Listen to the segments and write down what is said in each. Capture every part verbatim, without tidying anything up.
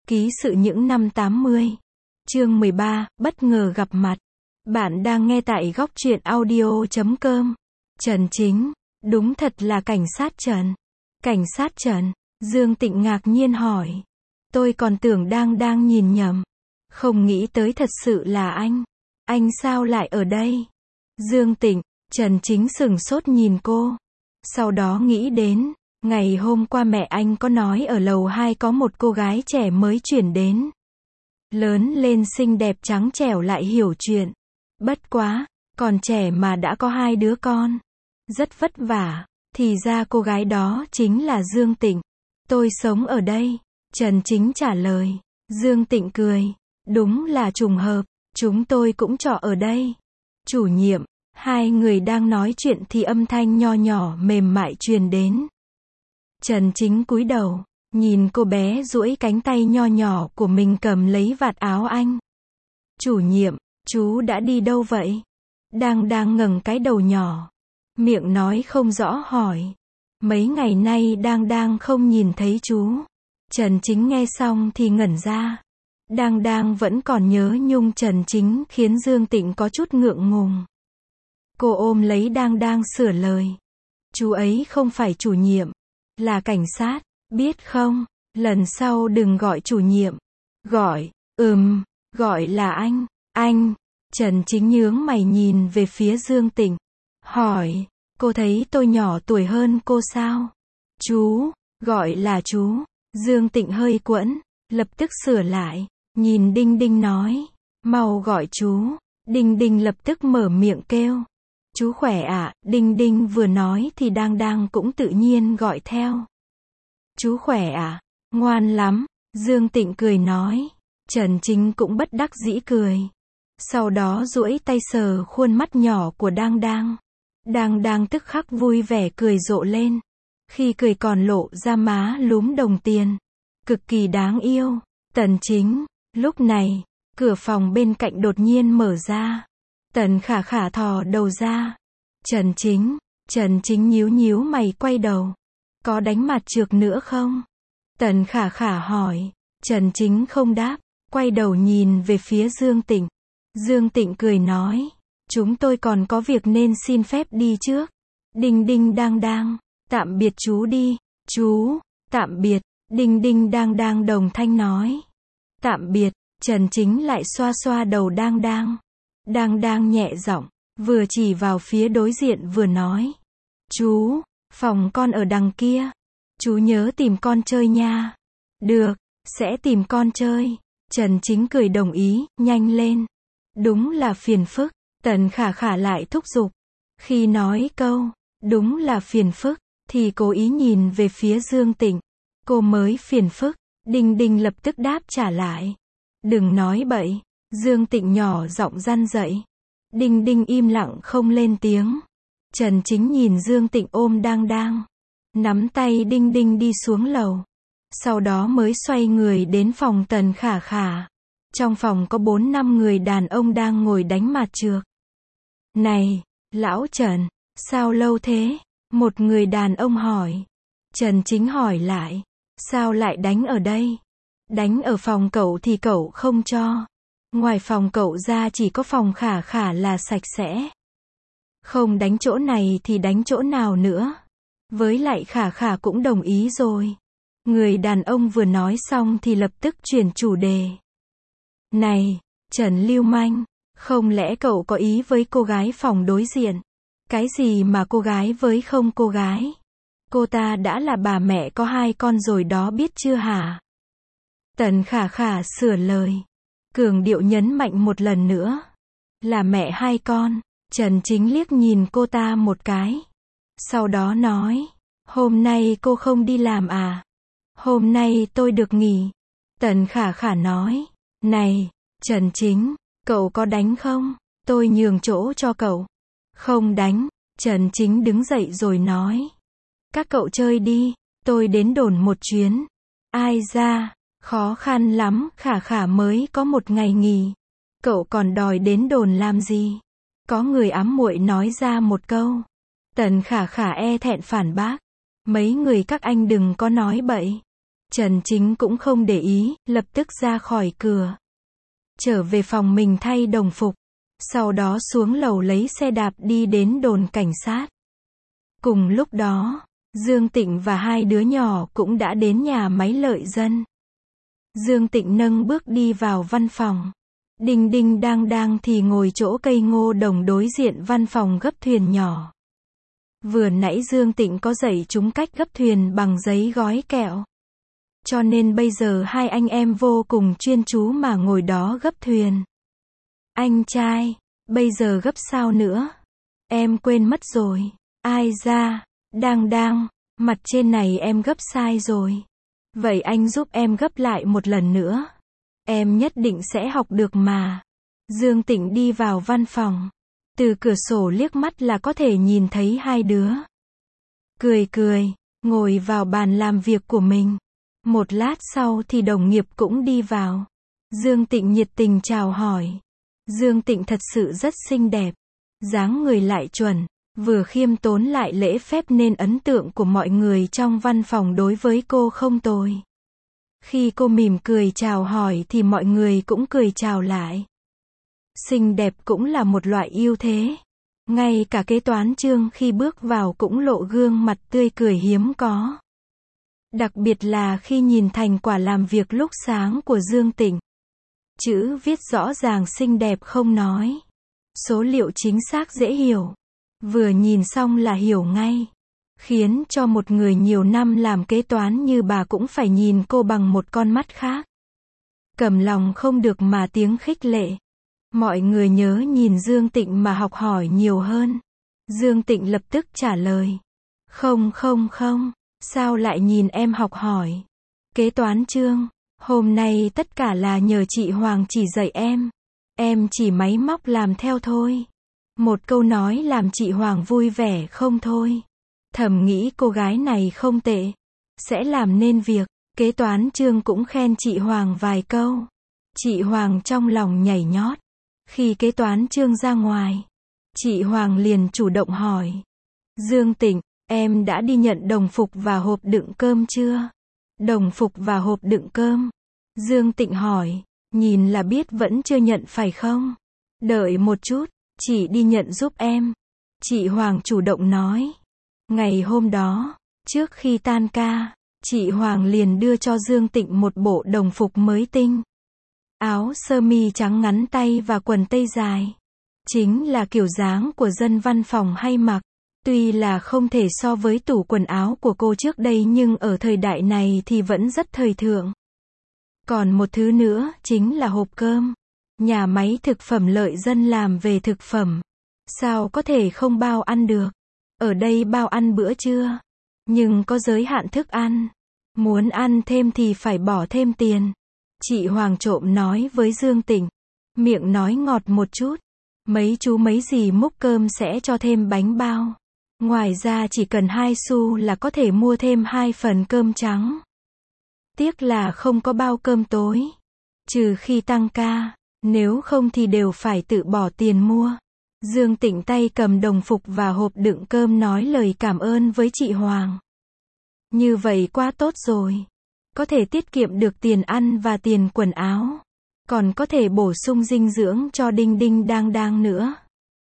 Ký sự những năm tám mươi. Chương mười ba, bất ngờ gặp mặt. Bạn đang nghe tại góc truyện audio chấm com. Trần Chính, đúng thật là cảnh sát Trần. Cảnh sát Trần, Dương Tịnh ngạc nhiên hỏi. Tôi còn tưởng đang đang nhìn nhầm. Không nghĩ tới thật sự là anh. Anh sao lại ở đây? Dương Tịnh, Trần Chính sửng sốt nhìn cô. Sau đó nghĩ đến, ngày hôm qua mẹ anh có nói ở lầu hai có một cô gái trẻ mới chuyển đến. Lớn lên xinh đẹp trắng trẻo lại hiểu chuyện. Bất quá, còn trẻ mà đã có hai đứa con. Rất vất vả, thì ra cô gái đó chính là Dương Tịnh. Tôi sống ở đây, Trần Chính trả lời. Dương Tịnh cười, đúng là trùng hợp, chúng tôi cũng trọ ở đây. Chủ nhiệm, hai người đang nói chuyện thì âm thanh nho nhỏ mềm mại truyền đến. Trần Chính cúi đầu, nhìn cô bé duỗi cánh tay nho nhỏ của mình cầm lấy vạt áo anh. Chủ nhiệm, chú đã đi đâu vậy? Đang đang ngẩng cái đầu nhỏ, miệng nói không rõ hỏi. Mấy ngày nay đang đang không nhìn thấy chú. Trần Chính nghe xong thì ngẩn ra. Đang đang vẫn còn nhớ nhung Trần Chính khiến Dương Tịnh có chút ngượng ngùng. Cô ôm lấy đang đang sửa lời. Chú ấy không phải chủ nhiệm, là cảnh sát, biết không? Lần sau đừng gọi chủ nhiệm. Gọi, ừm, gọi là anh, anh. Trần Chính nhướng mày nhìn về phía Dương Tịnh. Hỏi, cô thấy tôi nhỏ tuổi hơn cô sao? Chú, gọi là chú. Dương Tịnh hơi quẫn, lập tức sửa lại, nhìn Đinh Đinh nói. Mau gọi chú. Đinh Đinh lập tức mở miệng kêu. Chú khỏe ạ, à? Đinh Đinh vừa nói thì đang đang cũng tự nhiên gọi theo. Chú khỏe ạ, à? Ngoan lắm. Dương Tịnh cười nói. Trần Chính cũng bất đắc dĩ cười. Sau đó duỗi tay sờ khuôn mắt nhỏ của Đang Đang. Đang Đang tức khắc vui vẻ cười rộ lên. Khi cười còn lộ ra má lúm đồng tiền. Cực kỳ đáng yêu. Tần Chính. Lúc này, cửa phòng bên cạnh đột nhiên mở ra. Tần Khả Khả thò đầu ra. Trần Chính. Trần Chính nhíu nhíu mày quay đầu. Có đánh mặt trược nữa không? Tần Khả Khả hỏi. Trần Chính không đáp. Quay đầu nhìn về phía Dương Tịnh. Dương Tịnh cười nói. Chúng tôi còn có việc nên xin phép đi trước. Đinh Đinh Đang Đang. Tạm biệt chú đi. Chú. Tạm biệt. Đinh Đinh Đang Đang đồng thanh nói. Tạm biệt. Trần Chính lại xoa xoa đầu Đang Đang. Đang Đang nhẹ giọng, vừa chỉ vào phía đối diện vừa nói. Chú, phòng con ở đằng kia. Chú nhớ tìm con chơi nha. Được, sẽ tìm con chơi. Trần Chính cười đồng ý, nhanh lên. Đúng là phiền phức. Tần Khả Khả lại thúc giục. Khi nói câu, đúng là phiền phức, thì cố ý nhìn về phía Dương Tịnh. Cô mới phiền phức. Đinh Đinh lập tức đáp trả lại. Đừng nói bậy. Dương Tịnh nhỏ giọng răn dậy. Đinh Đinh im lặng không lên tiếng. Trần Chính nhìn Dương Tịnh ôm Đang Đang. Nắm tay Đinh Đinh đi xuống lầu. Sau đó mới xoay người đến phòng Tần Khả Khả. Trong phòng có bốn năm người đàn ông đang ngồi đánh mạt trược. Này, lão Trần, sao lâu thế? Một người đàn ông hỏi. Trần Chính hỏi lại. Sao lại đánh ở đây? Đánh ở phòng cậu thì cậu không cho. Ngoài phòng cậu ra chỉ có phòng Khả Khả là sạch sẽ. Không đánh chỗ này thì đánh chỗ nào nữa. Với lại Khả Khả cũng đồng ý rồi. Người đàn ông vừa nói xong thì lập tức chuyển chủ đề. Này, Trần Lưu Manh, không lẽ cậu có ý với cô gái phòng đối diện? Cái gì mà cô gái với không cô gái? Cô ta đã là bà mẹ có hai con rồi đó biết chưa hả? Tần Khả Khả sửa lời. Cường điệu nhấn mạnh một lần nữa. Là mẹ hai con. Trần Chính liếc nhìn cô ta một cái. Sau đó nói. Hôm nay cô không đi làm à? Hôm nay tôi được nghỉ. Tần Khả Khả nói. Này, Trần Chính, cậu có đánh không? Tôi nhường chỗ cho cậu. Không đánh. Trần Chính đứng dậy rồi nói. Các cậu chơi đi, tôi đến đồn một chuyến. Ai ra, khó khăn lắm, Khả Khả mới có một ngày nghỉ. Cậu còn đòi đến đồn làm gì? Có người ám muội nói ra một câu. Tần Khả Khả e thẹn phản bác. Mấy người các anh đừng có nói bậy. Trần Chính cũng không để ý, lập tức ra khỏi cửa. Trở về phòng mình thay đồng phục. Sau đó xuống lầu lấy xe đạp đi đến đồn cảnh sát. Cùng lúc đó, Dương Tịnh và hai đứa nhỏ cũng đã đến nhà máy lợi dân. Dương Tịnh nâng bước đi vào văn phòng. Đinh Đinh đang đang thì ngồi chỗ cây ngô đồng đối diện văn phòng gấp thuyền nhỏ. Vừa nãy Dương Tịnh có dạy chúng cách gấp thuyền bằng giấy gói kẹo. Cho nên bây giờ hai anh em vô cùng chuyên chú mà ngồi đó gấp thuyền. Anh trai, bây giờ gấp sao nữa? Em quên mất rồi. Ai ra? Đang đang, mặt trên này em gấp sai rồi. Vậy anh giúp em gấp lại một lần nữa. Em nhất định sẽ học được mà. Dương Tịnh đi vào văn phòng. Từ cửa sổ liếc mắt là có thể nhìn thấy hai đứa. Cười cười, ngồi vào bàn làm việc của mình. Một lát sau thì đồng nghiệp cũng đi vào. Dương Tịnh nhiệt tình chào hỏi. Dương Tịnh thật sự rất xinh đẹp. Dáng người lại chuẩn, vừa khiêm tốn lại lễ phép nên ấn tượng của mọi người trong văn phòng đối với cô không tồi. Khi cô mỉm cười chào hỏi thì mọi người cũng cười chào lại. Xinh đẹp cũng là một loại ưu thế. Ngay cả kế toán Trương khi bước vào cũng lộ gương mặt tươi cười hiếm có. Đặc biệt là khi nhìn thành quả làm việc lúc sáng của Dương Tịnh. Chữ viết rõ ràng xinh đẹp không nói. Số liệu chính xác dễ hiểu. Vừa nhìn xong là hiểu ngay. Khiến cho một người nhiều năm làm kế toán như bà cũng phải nhìn cô bằng một con mắt khác. Cầm lòng không được mà tiếng khích lệ. Mọi người nhớ nhìn Dương Tịnh mà học hỏi nhiều hơn. Dương Tịnh lập tức trả lời. Không không không, sao lại nhìn em học hỏi? Kế toán Trương, hôm nay tất cả là nhờ chị Hoàng chỉ dạy em. Em chỉ máy móc làm theo thôi. Một câu nói làm chị Hoàng vui vẻ không thôi. Thầm nghĩ cô gái này không tệ. Sẽ làm nên việc. Kế toán Trương cũng khen chị Hoàng vài câu. Chị Hoàng trong lòng nhảy nhót. Khi kế toán Trương ra ngoài, chị Hoàng liền chủ động hỏi. Dương Tịnh, em đã đi nhận đồng phục và hộp đựng cơm chưa? Đồng phục và hộp đựng cơm. Dương Tịnh hỏi, nhìn là biết vẫn chưa nhận phải không? Đợi một chút, chị đi nhận giúp em. Chị Hoàng chủ động nói. Ngày hôm đó, trước khi tan ca, chị Hoàng liền đưa cho Dương Tịnh một bộ đồng phục mới tinh. Áo sơ mi trắng ngắn tay và quần tây dài. Chính là kiểu dáng của dân văn phòng hay mặc. Tuy là không thể so với tủ quần áo của cô trước đây nhưng ở thời đại này thì vẫn rất thời thượng. Còn một thứ nữa, chính là hộp cơm. Nhà máy thực phẩm lợi dân làm về thực phẩm. Sao có thể không bao ăn được? Ở đây bao ăn bữa trưa. Nhưng có giới hạn thức ăn. Muốn ăn thêm thì phải bỏ thêm tiền. Chị Hoàng trộm nói với Dương Tịnh. Miệng nói ngọt một chút. Mấy chú mấy dì múc cơm sẽ cho thêm bánh bao. Ngoài ra chỉ cần hai xu là có thể mua thêm hai phần cơm trắng. Tiếc là không có bao cơm tối. Trừ khi tăng ca. Nếu không thì đều phải tự bỏ tiền mua. Dương Tịnh tay cầm đồng phục và hộp đựng cơm nói lời cảm ơn với chị Hoàng. Như vậy quá tốt rồi. Có thể tiết kiệm được tiền ăn và tiền quần áo. Còn có thể bổ sung dinh dưỡng cho Đinh Đinh đang đang nữa.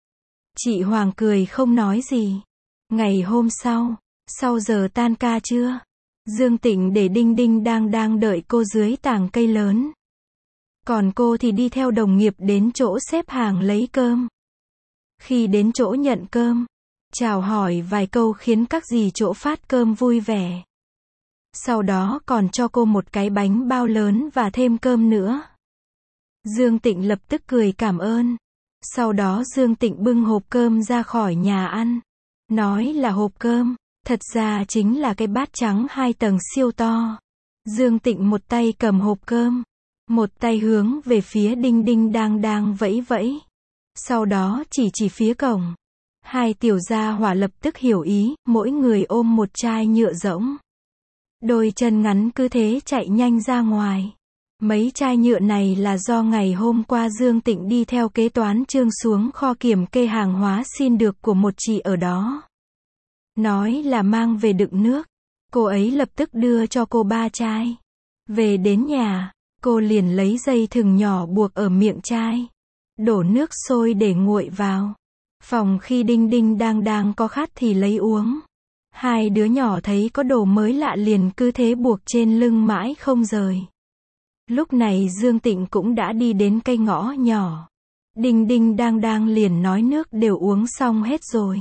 Chị Hoàng cười không nói gì. Ngày hôm sau, sau giờ tan ca trưa, Dương Tịnh để Đinh Đinh đang đang đợi cô dưới tàng cây lớn. Còn cô thì đi theo đồng nghiệp đến chỗ xếp hàng lấy cơm. Khi đến chỗ nhận cơm, chào hỏi vài câu khiến các dì chỗ phát cơm vui vẻ. Sau đó còn cho cô một cái bánh bao lớn và thêm cơm nữa. Dương Tịnh lập tức cười cảm ơn. Sau đó Dương Tịnh bưng hộp cơm ra khỏi nhà ăn. Nói là hộp cơm, thật ra chính là cái bát trắng hai tầng siêu to. Dương Tịnh một tay cầm hộp cơm, một tay hướng về phía Đinh Đinh đang đang vẫy vẫy. Sau đó chỉ chỉ phía cổng. Hai tiểu gia hỏa lập tức hiểu ý, mỗi người ôm một chai nhựa rỗng. Đôi chân ngắn cứ thế chạy nhanh ra ngoài. Mấy chai nhựa này là do ngày hôm qua Dương Tịnh đi theo kế toán Trương xuống kho kiểm kê hàng hóa xin được của một chị ở đó. Nói là mang về đựng nước. cô ấy lập tức đưa cho cô ba chai. Về đến nhà, cô liền lấy dây thừng nhỏ buộc ở miệng chai. Đổ nước sôi để nguội vào. Phòng khi Đinh Đinh đang đang có khát thì lấy uống. Hai đứa nhỏ thấy có đồ mới lạ liền cứ thế buộc trên lưng mãi không rời. Lúc này Dương Tịnh cũng đã đi đến cây ngõ nhỏ. Đinh Đinh đang đang liền nói nước đều uống xong hết rồi.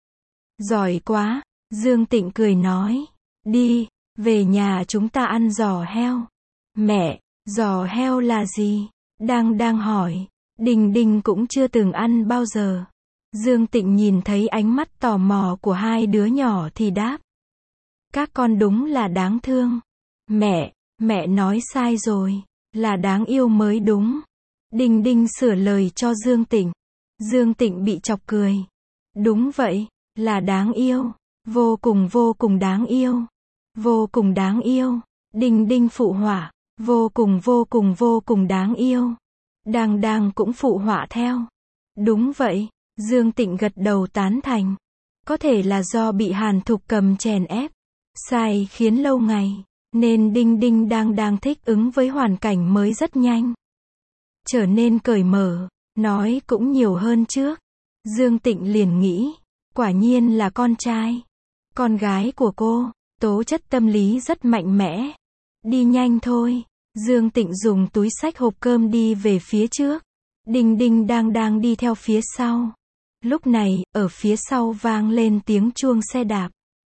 Giỏi quá, Dương Tịnh cười nói. Đi, về nhà chúng ta ăn giò heo. Mẹ, giò heo là gì? Đang đang hỏi. Đinh Đinh cũng chưa từng ăn bao giờ. Dương Tịnh nhìn thấy ánh mắt tò mò của hai đứa nhỏ thì đáp. Các con đúng là đáng thương. Mẹ, mẹ nói sai rồi. Là đáng yêu mới đúng. Đinh Đinh sửa lời cho Dương Tịnh. Dương Tịnh bị chọc cười. Đúng vậy, là đáng yêu. Vô cùng vô cùng đáng yêu. Vô cùng đáng yêu. Đinh Đinh phụ họa. Vô cùng vô cùng vô cùng đáng yêu. Đang đang cũng phụ họa theo. Đúng vậy. Dương Tịnh gật đầu tán thành. Có thể là do bị Hàn Thục Cầm chèn ép, sai khiến lâu ngày, nên Đinh Đinh đang đang thích ứng với hoàn cảnh mới rất nhanh. Trở nên cởi mở, nói cũng nhiều hơn trước. Dương Tịnh liền nghĩ, quả nhiên là con trai. Con gái của cô, tố chất tâm lý rất mạnh mẽ. Đi nhanh thôi. Dương Tịnh dùng túi xách hộp cơm đi về phía trước. Đinh Đinh đang đang đi theo phía sau. Lúc này, ở phía sau vang lên tiếng chuông xe đạp.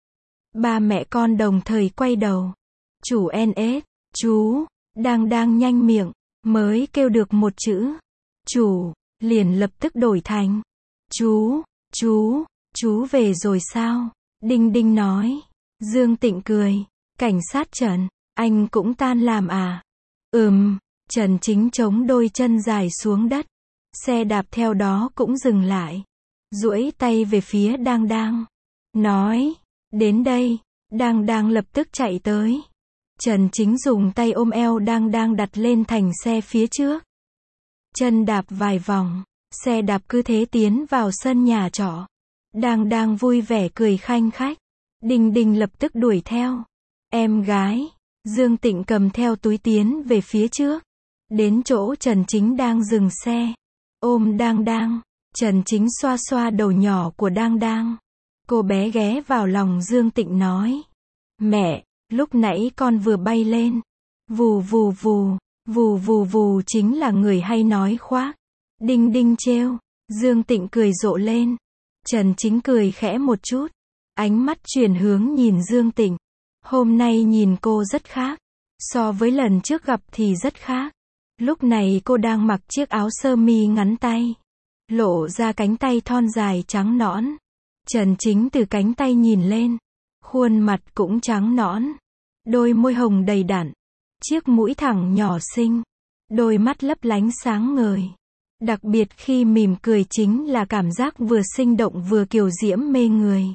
Ba mẹ con đồng thời quay đầu. Chủ en ét, chú, đang đang nhanh miệng, mới kêu được một chữ. Chủ, liền lập tức đổi thành. Chú, chú, chú về rồi sao? Đinh Đinh nói. Dương Tịnh cười. Cảnh sát Trần, anh cũng tan làm à? Ừm, Trần Chính chống đôi chân dài xuống đất. Xe đạp theo đó cũng dừng lại. Duỗi tay về phía Đang Đang. Nói, đến đây. Đang Đang lập tức chạy tới. Trần Chính dùng tay ôm eo Đang Đang đặt lên thành xe phía trước. Chân đạp vài vòng, xe đạp cứ thế tiến vào sân nhà trọ. Đang Đang vui vẻ cười khanh khách. Đinh Đinh lập tức đuổi theo. Em gái. Dương Tịnh cầm theo túi tiến về phía trước. Đến chỗ Trần Chính đang dừng xe. Ôm Đang Đang. Trần Chính xoa xoa đầu nhỏ của Đang Đang. Cô bé ghé vào lòng Dương Tịnh nói. Mẹ, lúc nãy con vừa bay lên. Vù vù vù, vù vù vù chính là người hay nói khoác. Đinh Đinh trêu. Dương Tịnh cười rộ lên. Trần Chính cười khẽ một chút. Ánh mắt chuyển hướng nhìn Dương Tịnh. Hôm nay nhìn cô rất khác. So với lần trước gặp thì rất khác. Lúc này cô đang mặc chiếc áo sơ mi ngắn tay. Lộ ra cánh tay thon dài trắng nõn. Trần Chính từ cánh tay nhìn lên. Khuôn mặt cũng trắng nõn. Đôi môi hồng đầy đặn. Chiếc mũi thẳng nhỏ xinh. Đôi mắt lấp lánh sáng ngời. Đặc biệt khi mỉm cười chính là cảm giác vừa sinh động vừa kiều diễm mê người.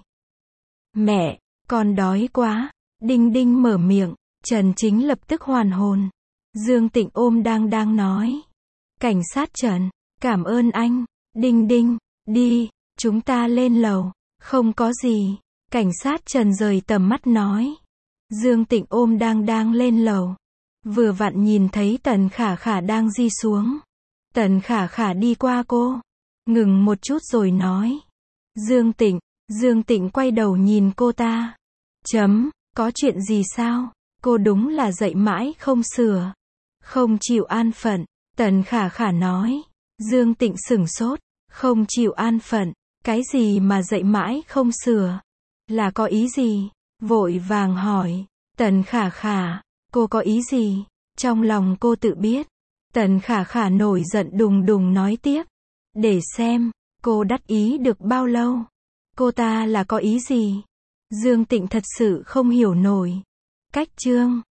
Mẹ, con đói quá. Đinh Đinh mở miệng. Trần Chính lập tức hoàn hồn. Dương Tịnh ôm Đang Đang nói. Cảnh sát Trần, cảm ơn anh. Đinh Đinh, đi, chúng ta lên lầu. Không có gì. Cảnh sát Trần rời tầm mắt nói. Dương Tịnh ôm Đang Đang lên lầu. Vừa vặn nhìn thấy Tần Khả Khả đang di xuống. Tần Khả Khả đi qua cô. Ngừng một chút rồi nói. Dương Tịnh. Dương Tịnh quay đầu nhìn cô ta. Chấm, có chuyện gì sao? Cô đúng là dậy mãi không sửa. Không chịu an phận. Tần Khả Khả nói. Dương Tịnh sửng sốt. Không chịu an phận. Cái gì mà dậy mãi không sửa? Là có ý gì? Vội vàng hỏi. Tần Khả Khả, cô có ý gì? Trong lòng cô tự biết. Tần Khả Khả nổi giận đùng đùng nói tiếp. Để xem, cô đắc ý được bao lâu? Cô ta là có ý gì? Dương Tịnh thật sự không hiểu nổi. Cách chương